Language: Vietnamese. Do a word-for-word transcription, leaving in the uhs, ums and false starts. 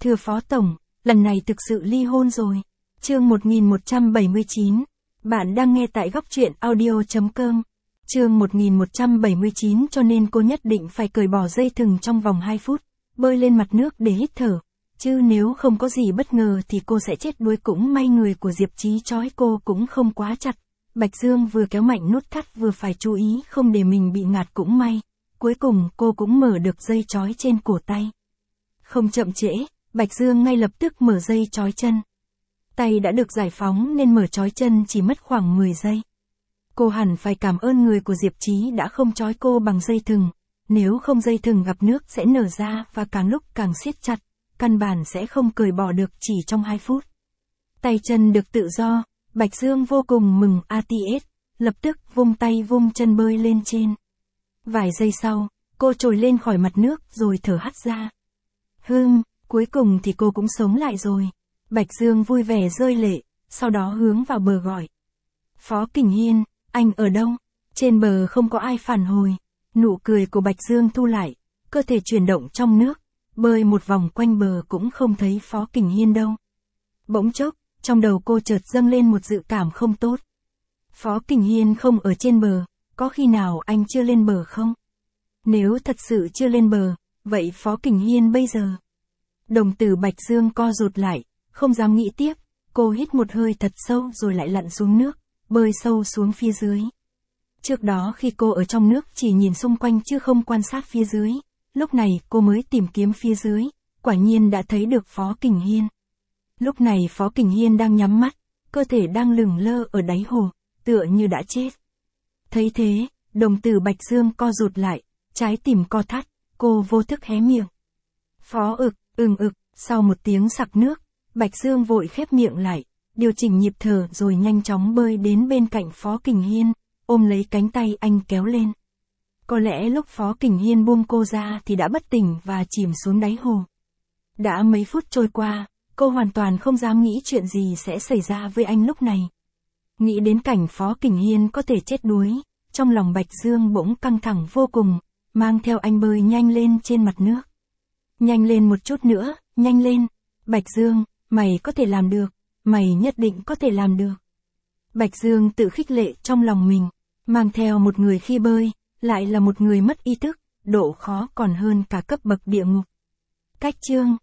Thưa Phó Tổng, lần này thực sự ly hôn rồi. Chương một nghìn một trăm bảy mươi chín. Bạn đang nghe tại góc truyện audio chấm com. Chương một nghìn một trăm bảy mươi chín cho nên cô nhất định phải cởi bỏ dây thừng trong vòng hai phút, bơi lên mặt nước để hít thở. Chứ nếu không có gì bất ngờ thì cô sẽ chết đuối, cũng may người của Diệp Chí trói cô cũng không quá chặt. Bạch Dương vừa kéo mạnh nút thắt vừa phải chú ý không để mình bị ngạt cũng may. Cuối cùng cô cũng mở được dây trói trên cổ tay. Không chậm trễ, Bạch Dương ngay lập tức mở dây trói chân. Tay đã được giải phóng nên mở trói chân chỉ mất khoảng mười giây. Cô hẳn phải cảm ơn người của Diệp Chí đã không trói cô bằng dây thừng. Nếu không dây thừng gặp nước sẽ nở ra và càng lúc càng siết chặt, căn bản sẽ không cởi bỏ được chỉ trong hai phút. Tay chân được tự do, Bạch Dương vô cùng mừng a tê ét, lập tức vung tay vung chân bơi lên trên. Vài giây sau, cô trồi lên khỏi mặt nước rồi thở hắt ra. Hừm, cuối cùng thì cô cũng sống lại rồi. Bạch Dương vui vẻ rơi lệ, sau đó hướng vào bờ gọi. Phó Kình Hiên, anh ở đâu? Trên bờ không có ai phản hồi. Nụ cười của Bạch Dương thu lại, cơ thể chuyển động trong nước, bơi một vòng quanh bờ cũng không thấy Phó Kình Hiên đâu. Bỗng chốc, trong đầu cô chợt dâng lên một dự cảm không tốt. Phó Kình Hiên không ở trên bờ, có khi nào anh chưa lên bờ không? Nếu thật sự chưa lên bờ, vậy Phó Kình Hiên bây giờ? Đồng tử Bạch Dương co rụt lại, không dám nghĩ tiếp, cô hít một hơi thật sâu rồi lại lặn xuống nước, bơi sâu xuống phía dưới. Trước đó khi cô ở trong nước chỉ nhìn xung quanh chứ không quan sát phía dưới, lúc này cô mới tìm kiếm phía dưới, quả nhiên đã thấy được Phó Kình Hiên. Lúc này Phó Kình Hiên đang nhắm mắt, cơ thể đang lửng lơ ở đáy hồ, tựa như đã chết. Thấy thế, đồng tử Bạch Dương co rụt lại, trái tim co thắt, cô vô thức hé miệng. Phó ực, ừng ực, sau một tiếng sặc nước, Bạch Dương vội khép miệng lại, điều chỉnh nhịp thở rồi nhanh chóng bơi đến bên cạnh Phó Kình Hiên, ôm lấy cánh tay anh kéo lên. Có lẽ lúc Phó Kình Hiên buông cô ra thì đã bất tỉnh và chìm xuống đáy hồ. Đã mấy phút trôi qua, cô hoàn toàn không dám nghĩ chuyện gì sẽ xảy ra với anh lúc này. Nghĩ đến cảnh Phó Kình Hiên có thể chết đuối, trong lòng Bạch Dương bỗng căng thẳng vô cùng, mang theo anh bơi nhanh lên trên mặt nước. Nhanh lên một chút nữa, nhanh lên. Bạch Dương, mày có thể làm được, mày nhất định có thể làm được. Bạch Dương tự khích lệ trong lòng mình, mang theo một người khi bơi, lại là một người mất ý thức, độ khó còn hơn cả cấp bậc địa ngục. Cách chương